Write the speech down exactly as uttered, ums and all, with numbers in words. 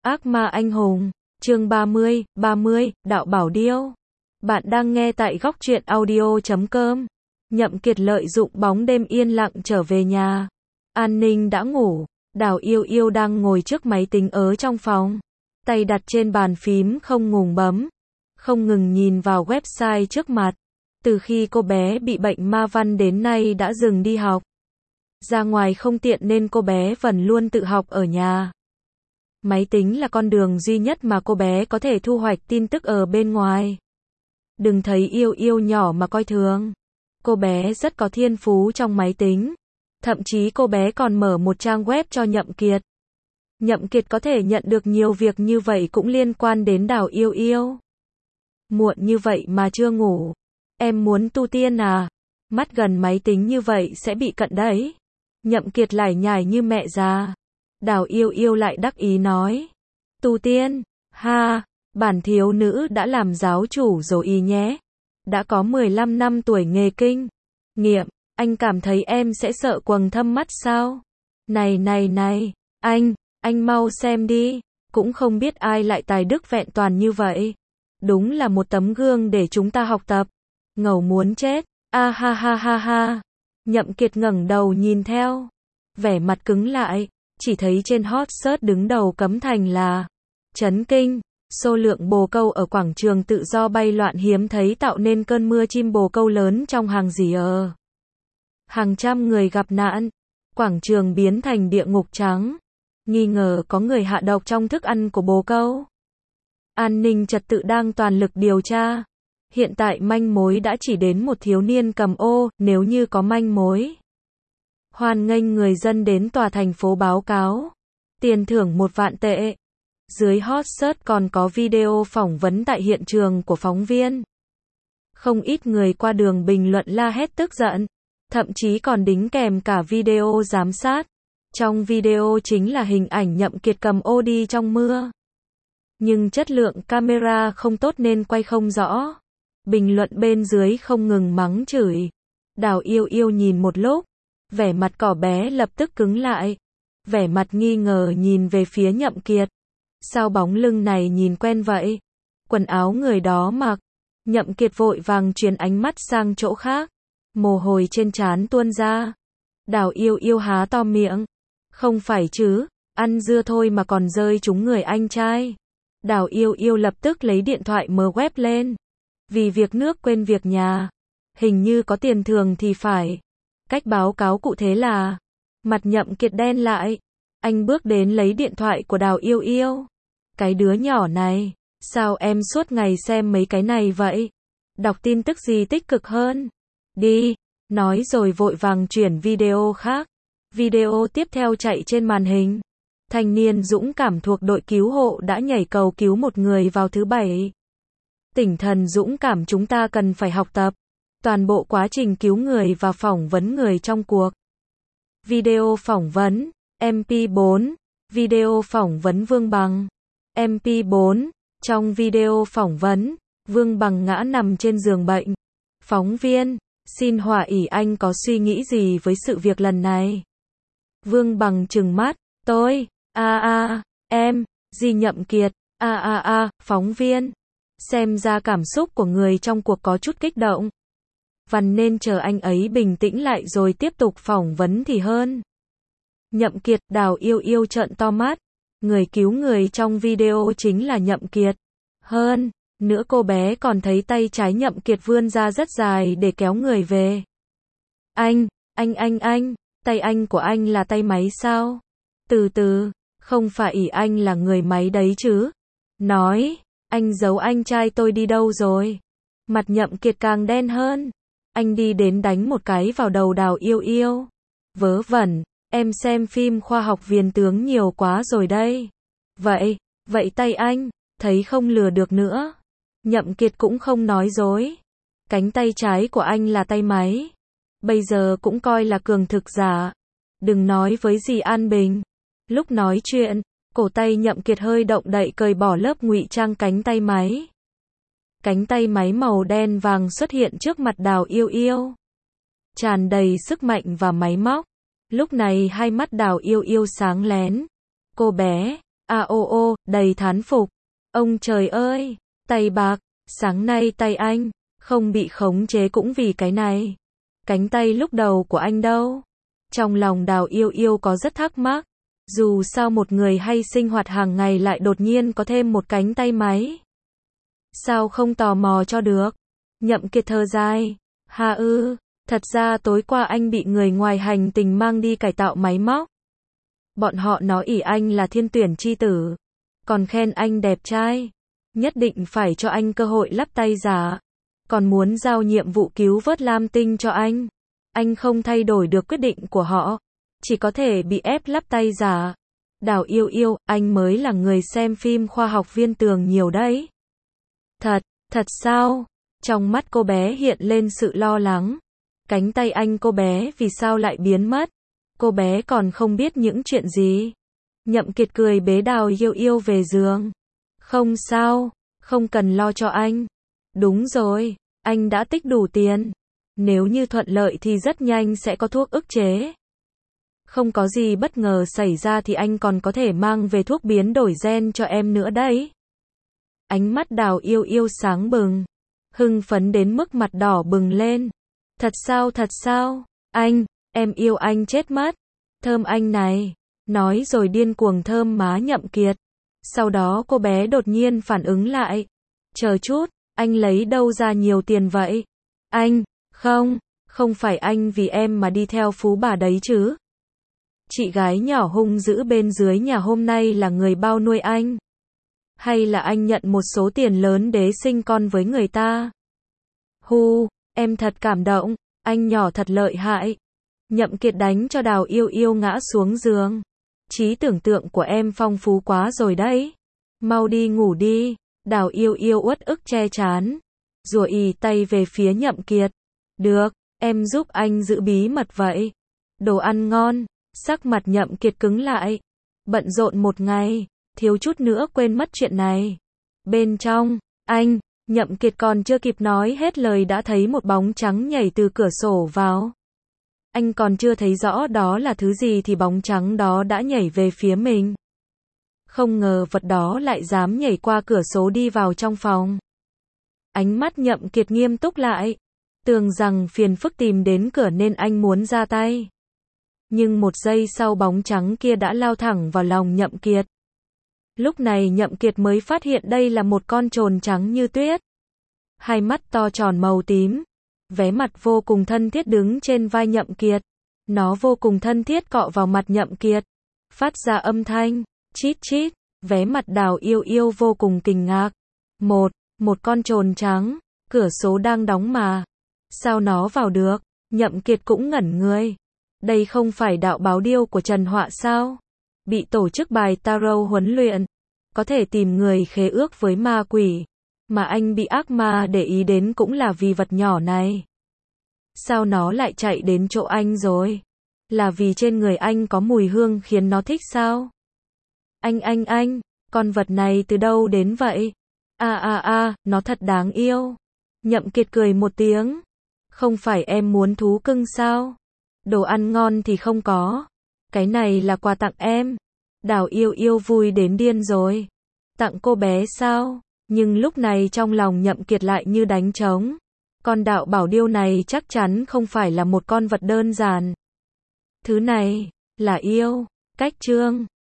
Ác ma anh hùng, chương ba mươi, ba mươi, Đạo Bảo Điêu. Bạn đang nghe tại góc truyện audio chấm com. Nhậm Kiệt lợi dụng bóng đêm yên lặng trở về nhà. An Ninh đã ngủ, Đào Yêu Yêu đang ngồi trước máy tính ở trong phòng. Tay đặt trên bàn phím không ngừng bấm, không ngừng nhìn vào website trước mặt. Từ khi cô bé bị bệnh ma văn đến nay đã dừng đi học. Ra ngoài không tiện nên cô bé vẫn luôn tự học ở nhà. Máy tính là con đường duy nhất mà cô bé có thể thu hoạch tin tức ở bên ngoài. Đừng thấy Yêu Yêu nhỏ mà coi thường. Cô bé rất có thiên phú trong máy tính. Thậm chí cô bé còn mở một trang web cho Nhậm Kiệt. Nhậm Kiệt có thể nhận được nhiều việc như vậy cũng liên quan đến Đào Yêu Yêu. Muộn như vậy mà chưa ngủ. Em muốn tu tiên à? Mắt gần máy tính như vậy sẽ bị cận đấy. Nhậm Kiệt lải nhải như mẹ già. Đào Yêu Yêu lại đắc ý nói. Tu tiên, ha, bản thiếu nữ đã làm giáo chủ rồi y nhé. Đã có mười lăm năm tuổi nghề kinh nghiệm, anh cảm thấy em sẽ sợ quầng thâm mắt sao? Này này này, anh, anh mau xem đi, cũng không biết ai lại tài đức vẹn toàn như vậy. Đúng là một tấm gương để chúng ta học tập. Ngầu muốn chết, a ha ha ha ha. Nhậm Kiệt ngẩng đầu nhìn theo, vẻ mặt cứng lại, chỉ thấy trên hot search đứng đầu cấm thành là chấn kinh. Số lượng bồ câu ở quảng trường tự do bay loạn hiếm thấy tạo nên cơn mưa chim bồ câu lớn trong hàng dì ở. Hàng trăm người gặp nạn, quảng trường biến thành địa ngục trắng. Nghi ngờ có người hạ độc trong thức ăn của bồ câu. An ninh trật tự đang toàn lực điều tra. Hiện tại manh mối đã chỉ đến một thiếu niên cầm ô, nếu như có manh mối. Hoan nghênh người dân đến tòa thành phố báo cáo. Tiền thưởng một vạn tệ. Dưới hot search còn có video phỏng vấn tại hiện trường của phóng viên. Không ít người qua đường bình luận la hét tức giận. Thậm chí còn đính kèm cả video giám sát. Trong video chính là hình ảnh Nhậm Kiệt cầm ô đi trong mưa. Nhưng chất lượng camera không tốt nên quay không rõ. Bình luận bên dưới không ngừng mắng chửi. Đào Yêu Yêu nhìn một lúc. Vẻ mặt cỏ bé lập tức cứng lại. Vẻ mặt nghi ngờ nhìn về phía Nhậm Kiệt. Sao bóng lưng này nhìn quen vậy? Quần áo người đó mặc. Nhậm Kiệt vội vàng chuyển ánh mắt sang chỗ khác. Mồ hôi trên trán tuôn ra. Đào Yêu Yêu há to miệng. Không phải chứ, ăn dưa thôi mà còn rơi trúng người anh trai. Đào Yêu Yêu lập tức lấy điện thoại mở web lên. Vì việc nước quên việc nhà. Hình như có tiền thưởng thì phải. Cách báo cáo cụ thể là. Mặt Nhậm Kiệt đen lại. Anh bước đến lấy điện thoại của Đào Yêu Yêu. Cái đứa nhỏ này, sao em suốt ngày xem mấy cái này vậy? Đọc tin tức gì tích cực hơn? Đi, nói rồi vội vàng chuyển video khác. Video tiếp theo chạy trên màn hình. Thanh niên dũng cảm thuộc đội cứu hộ đã nhảy cầu cứu một người vào thứ bảy. Tinh thần dũng cảm chúng ta cần phải học tập. Toàn bộ quá trình cứu người và phỏng vấn người trong cuộc. Video phỏng vấn. em pê bốn. Video phỏng vấn Vương Bằng. em pê bốn. Trong video phỏng vấn, Vương Bằng ngã nằm trên giường bệnh. Phóng viên, xin hỏi ỷ anh có suy nghĩ gì với sự việc lần này? Vương Bằng trừng mắt, tôi, a a, em, gì Nhậm Kiệt, a a a, phóng viên. Xem ra cảm xúc của người trong cuộc có chút kích động. Và nên chờ anh ấy bình tĩnh lại rồi tiếp tục phỏng vấn thì hơn. Nhậm Kiệt, Đào Yêu Yêu trợn to mắt. Người cứu người trong video chính là Nhậm Kiệt. Hơn nữa cô bé còn thấy tay trái Nhậm Kiệt vươn ra rất dài để kéo người về. Anh, anh anh anh, tay anh của anh là tay máy sao? Từ từ, không phải ỷ anh là người máy đấy chứ? Nói, anh giấu anh trai tôi đi đâu rồi? Mặt Nhậm Kiệt càng đen hơn. Anh đi đến đánh một cái vào đầu Đào Yêu Yêu. Vớ vẩn. Em xem phim khoa học viễn tưởng nhiều quá rồi đây. Vậy, vậy tay anh, thấy không lừa được nữa. Nhậm Kiệt cũng không nói dối. Cánh tay trái của anh là tay máy. Bây giờ cũng coi là cường thực giả. Đừng nói với dì An Bình. Lúc nói chuyện, cổ tay Nhậm Kiệt hơi động đậy cởi bỏ lớp ngụy trang cánh tay máy. Cánh tay máy màu đen vàng xuất hiện trước mặt Đào Yêu Yêu. Tràn đầy sức mạnh và máy móc. Lúc này hai mắt Đào Yêu Yêu sáng lén. Cô bé, A ô ô, đầy thán phục. Ông trời ơi, tay bạc, sáng nay tay anh, không bị khống chế cũng vì cái này. Cánh tay lúc đầu của anh đâu? Trong lòng Đào Yêu Yêu có rất thắc mắc. Dù sao một người hay sinh hoạt hàng ngày lại đột nhiên có thêm một cánh tay máy. Sao không tò mò cho được? Nhậm Kiệt thở dài. Ha ư, thật ra tối qua anh bị người ngoài hành tinh mang đi cải tạo máy móc. Bọn họ nói ỷ anh là thiên tuyển chi tử. Còn khen anh đẹp trai. Nhất định phải cho anh cơ hội lắp tay giả. Còn muốn giao nhiệm vụ cứu vớt Lam Tinh cho anh. Anh không thay đổi được quyết định của họ. Chỉ có thể bị ép lắp tay giả. Đào Yêu Yêu, anh mới là người xem phim khoa học viên tường nhiều đấy. Thật, thật sao? Trong mắt cô bé hiện lên sự lo lắng. Cánh tay anh cô bé vì sao lại biến mất? Cô bé còn không biết những chuyện gì. Nhậm Kiệt cười bế Đào Yêu Yêu về giường. Không sao, không cần lo cho anh. Đúng rồi, anh đã tích đủ tiền. Nếu như thuận lợi thì rất nhanh sẽ có thuốc ức chế. Không có gì bất ngờ xảy ra thì anh còn có thể mang về thuốc biến đổi gen cho em nữa đấy. Ánh mắt Đào Yêu Yêu sáng bừng. Hưng phấn đến mức mặt đỏ bừng lên. Thật sao thật sao? Anh, em yêu anh chết mất. Thơm anh này. Nói rồi điên cuồng thơm má Nhậm Kiệt. Sau đó cô bé đột nhiên phản ứng lại. Chờ chút, anh lấy đâu ra nhiều tiền vậy? Anh, không, không phải anh vì em mà đi theo phú bà đấy chứ. Chị gái nhỏ hung dữ bên dưới nhà hôm nay là người bao nuôi anh? Hay là anh nhận một số tiền lớn để sinh con với người ta? Hu, em thật cảm động, anh nhỏ thật lợi hại. Nhậm Kiệt đánh cho Đào Yêu Yêu ngã xuống giường. Trí tưởng tượng của em phong phú quá rồi đấy. Mau đi ngủ đi. Đào Yêu Yêu uất ức che chán. Rùa ì tay về phía Nhậm Kiệt. Được, em giúp anh giữ bí mật vậy. Đồ ăn ngon. Sắc mặt Nhậm Kiệt cứng lại. Bận rộn một ngày, thiếu chút nữa quên mất chuyện này. Bên trong, anh, Nhậm Kiệt còn chưa kịp nói hết lời đã thấy một bóng trắng nhảy từ cửa sổ vào. Anh còn chưa thấy rõ đó là thứ gì thì bóng trắng đó đã nhảy về phía mình. Không ngờ vật đó lại dám nhảy qua cửa sổ đi vào trong phòng. Ánh mắt Nhậm Kiệt nghiêm túc lại. Tưởng rằng phiền phức tìm đến cửa nên anh muốn ra tay. Nhưng một giây sau bóng trắng kia đã lao thẳng vào lòng Nhậm Kiệt. Lúc này Nhậm Kiệt mới phát hiện đây là một con trồn trắng như tuyết. Hai mắt to tròn màu tím. Vé mặt vô cùng thân thiết đứng trên vai Nhậm Kiệt. Nó vô cùng thân thiết cọ vào mặt Nhậm Kiệt. Phát ra âm thanh, chít chít. Vé mặt Đào Yêu Yêu vô cùng kinh ngạc. Một, một con trồn trắng. Cửa sổ đang đóng mà. Sao nó vào được? Nhậm Kiệt cũng ngẩn người. Đây không phải đạo báo điêu của Trần Họa sao? Bị tổ chức bài tarot huấn luyện. Có thể tìm người khế ước với ma quỷ. Mà anh bị ác ma để ý đến cũng là vì vật nhỏ này. Sao nó lại chạy đến chỗ anh rồi? Là vì trên người anh có mùi hương khiến nó thích sao? Anh anh anh, con vật này từ đâu đến vậy? À à à, nó thật đáng yêu. Nhậm Kiệt cười một tiếng. Không phải em muốn thú cưng sao? Đồ ăn ngon thì không có. Cái này là quà tặng em. Đào Yêu Yêu vui đến điên rồi. Tặng cô bé sao? Nhưng lúc này trong lòng Nhậm Kiệt lại như đánh trống. Con đạo bảo điêu này chắc chắn không phải là một con vật đơn giản. Thứ này, là yêu. Cách chương